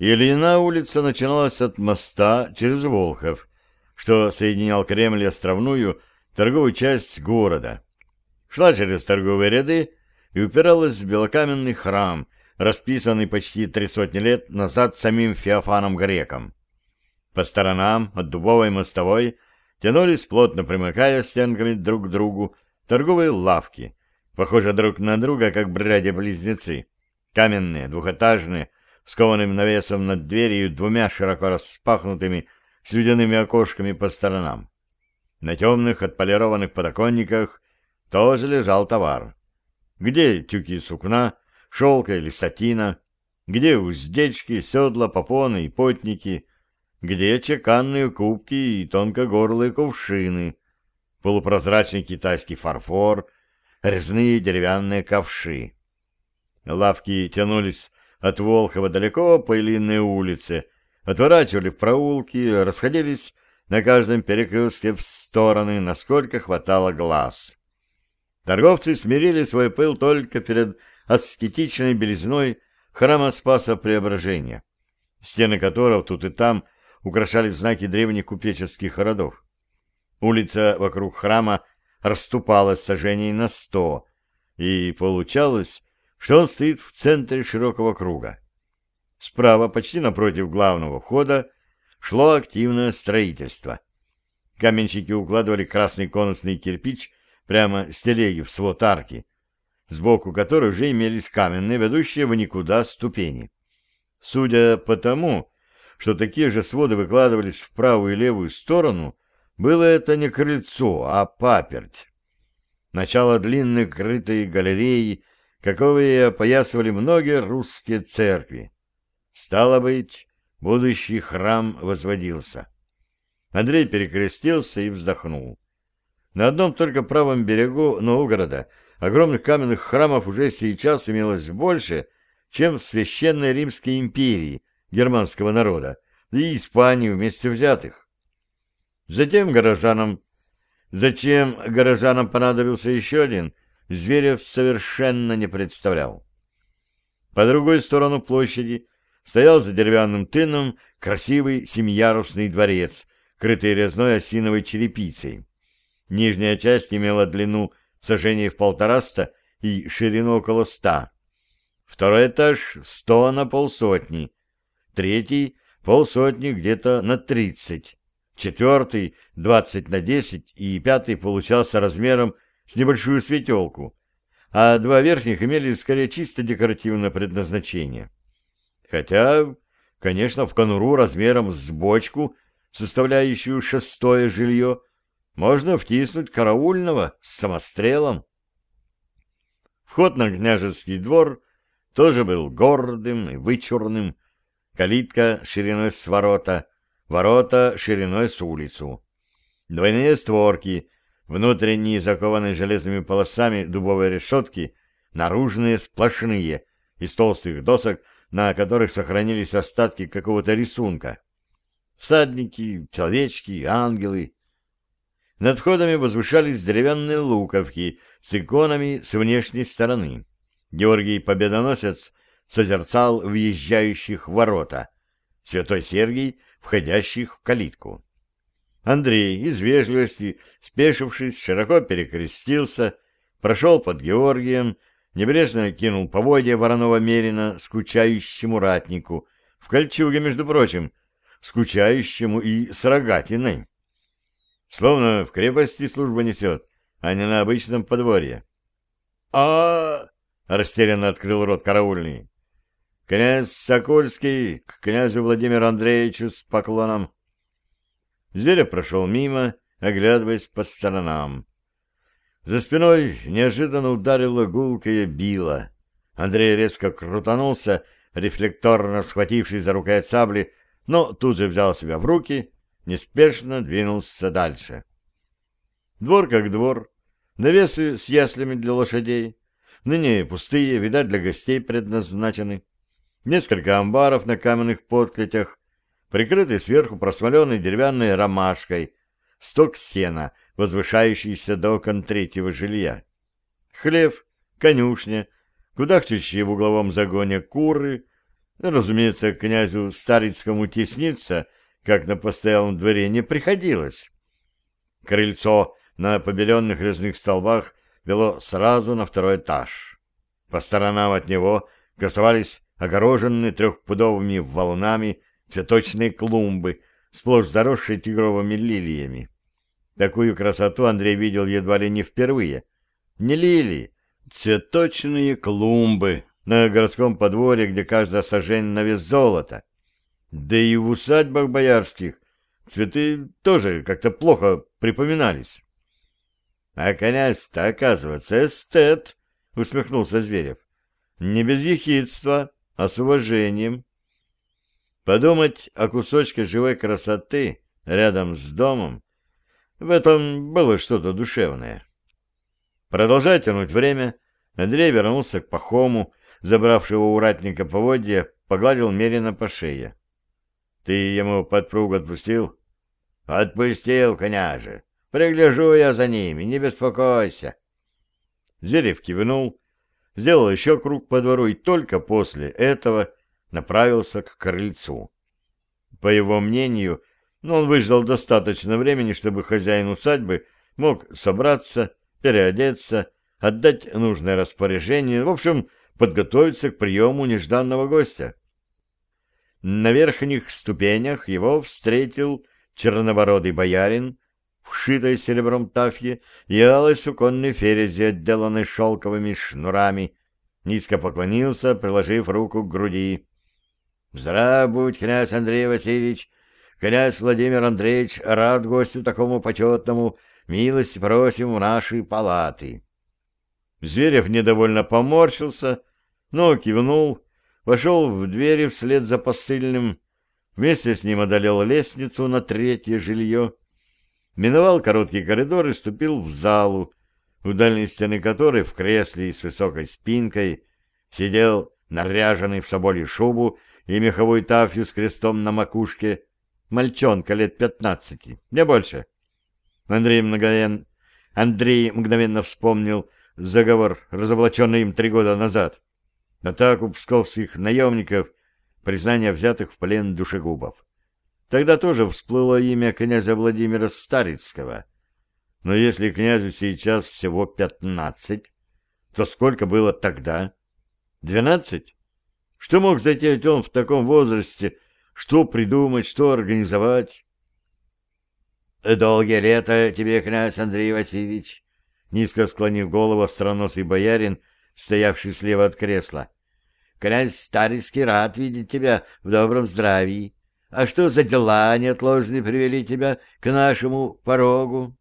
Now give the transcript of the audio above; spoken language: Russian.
Ильина улица начиналась от моста через Волхов, что соединял Кремль и островную торговую часть города. Шла через торговые ряды и упиралась в белокаменный храм, расписанный почти 300 лет назад самим Феофаном Греком. По сторонам от дубовой мостовой тянулись, плотно примыкая стенками друг к другу, торговые лавки, похожие друг на друга, как братья-близнецы, каменные, двухэтажные, с кованым навесом над дверью и двумя широко распахнутыми слюдяными окошками по сторонам. На темных отполированных подоконниках тоже лежал товар. Где тюки сукна, шелка или сатина, где уздечки, седла, попоны и потники, где чеканные кубки и тонкогорлые кувшины, полупрозрачный китайский фарфор, резные деревянные ковши. Лавки тянулись от Волхова далеко по Ильиной улице, отворачивали в проулки, расходились на каждом перекрестке в стороны, насколько хватало глаз. Торговцы смирили свой пыл только перед аскетичной белизной храма Спаса Преображения, стены которого тут и там украшали знаки древних купеческих родов. Улица вокруг храма расступалась сажений на 100, и получалось, что он стоит в центре широкого круга. Справа, почти напротив главного входа, шло активное строительство. Каменщики укладывали красный конусный кирпич прямо с телеги в свод арки, сбоку которой уже имелись каменные, ведущие в никуда ступени. Судя по тому, что такие же своды выкладывались в правую и левую сторону, было это не крыльцо, а паперть. Начало длинной крытой галереи, каковые опоясывали многие русские церкви. Стало быть, будущий храм возводился. Андрей перекрестился и вздохнул. На одном только правом берегу Новгорода огромных каменных храмов уже сейчас имелось больше, чем в Священной Римской империи германского народа и Испании вместе взятых. Зачем горожанам понадобился еще один, Зверев совершенно не представлял. По другой сторону площади стоял за деревянным тыном красивый семиярусный дворец, крытый резной осиновой черепицей. Нижняя часть имела длину саженей в 150 и ширину около 100. Второй этаж 100 на полсотни, третий полсотни где-то на 30, четвертый 20 на 10 и пятый получался размером с небольшую светелку, а два верхних имели скорее чисто декоративное предназначение. Хотя, конечно, в конуру размером с бочку, составляющую 6-е жилье, можно втиснуть караульного с самострелом. Вход на княжеский двор тоже был гордым и вычурным, калитка шириной с ворота шириной с улицу. Двойные створки, внутренние закованные железными полосами дубовые решетки, наружные сплошные, из толстых досок, на которых сохранились остатки какого-то рисунка. Всадники, человечки, ангелы. Над входами возвышались деревянные луковки с иконами с внешней стороны. Георгий Победоносец созерцал въезжающих в ворота, святой Сергий — входящих в калитку. Андрей, из вежливости, спешившись, широко перекрестился, прошел под Георгием, небрежно кинул поводья вороного мерина скучающему ратнику, в кольчуге, между прочим, скучающему и с рогатиной. Словно в крепости служба несет, а не на обычном подворье. Растерянно открыл рот караульный. «Князь Сокольский к князю Владимиру Андреевичу с поклоном». Зверев прошел мимо, оглядываясь по сторонам. За спиной неожиданно ударило гулкое било. Андрей резко крутанулся, рефлекторно схватившись за рукоять сабли, но тут же взял себя в руки, неспешно двинулся дальше. Двор как двор, навесы с яслями для лошадей, ныне пустые, видать, для гостей предназначены. Несколько амбаров на каменных подклетях, прикрытый сверху просмоленной деревянной ромашкой, сток сена, возвышающийся до окон 3-го жилья. Хлев, конюшня, кудахчущие в угловом загоне куры, Разумеется, князю Старицкому тесниться, как на постоялом дворе, не приходилось. Крыльцо на побеленных резных столбах вело сразу на второй этаж. По сторонам от него красовались огороженные трехпудовыми валунами цветочные клумбы, сплошь заросшие тигровыми лилиями. Такую красоту Андрей видел едва ли не впервые. Не лилии, цветочные клумбы на городском подворье, где каждая сажень на вес золота. Да и в усадьбах боярских цветы тоже как-то плохо припоминались. — А князь-то, оказывается, эстет, — усмехнулся Зверев. — Не без ехидства, а с уважением. Подумать о кусочке живой красоты рядом с домом, в этом было что-то душевное. Продолжая тянуть время, Андрей вернулся к Пахому, забравшего у ратника поводья, погладил Мерина по шее. — Ты ему подпругу отпустил? — Отпустил, княже. Пригляжу я за ними, не беспокойся. Зверев кивнул, сделал еще круг по двору и только после этого направился к крыльцу. По его мнению, он выждал достаточно времени, чтобы хозяин усадьбы мог собраться, переодеться, отдать нужное распоряжение, в общем, подготовиться к приему нежданного гостя. На верхних ступенях его встретил чернобородый боярин, вшитой серебром тафье и алой суконной ферезе, отделанной шелковыми шнурами, низко поклонился, приложив руку к груди. — Здрав будь, князь Андрей Васильевич! Князь Владимир Андреевич рад гостю такому почетному, милости просим в наши палаты. Зверев недовольно поморщился, но кивнул, вошел в двери вслед за посыльным, вместе с ним одолел лестницу на третье жилье, миновал короткий коридор и ступил в залу, у дальней стены которой в кресле с высокой спинкой сидел наряженный в соболью шубу и меховую тафью с крестом на макушке мальчонка лет 15, не больше. Андрей мгновенно вспомнил заговор, разоблаченный им 3 года назад, атаку псковских наемников, признание взятых в плен душегубов. Тогда тоже всплыло имя князя Владимира Старицкого. Но если князю сейчас всего 15, то сколько было тогда? 12? Что мог затеять он в таком возрасте? Что придумать, что организовать? «Долгие лета тебе, князь Андрей Васильевич!» Низко склонив голову, остроносый боярин, стоявший слева от кресла. «Князь Старицкий рад видеть тебя в добром здравии. А что за дела неотложные привели тебя к нашему порогу?»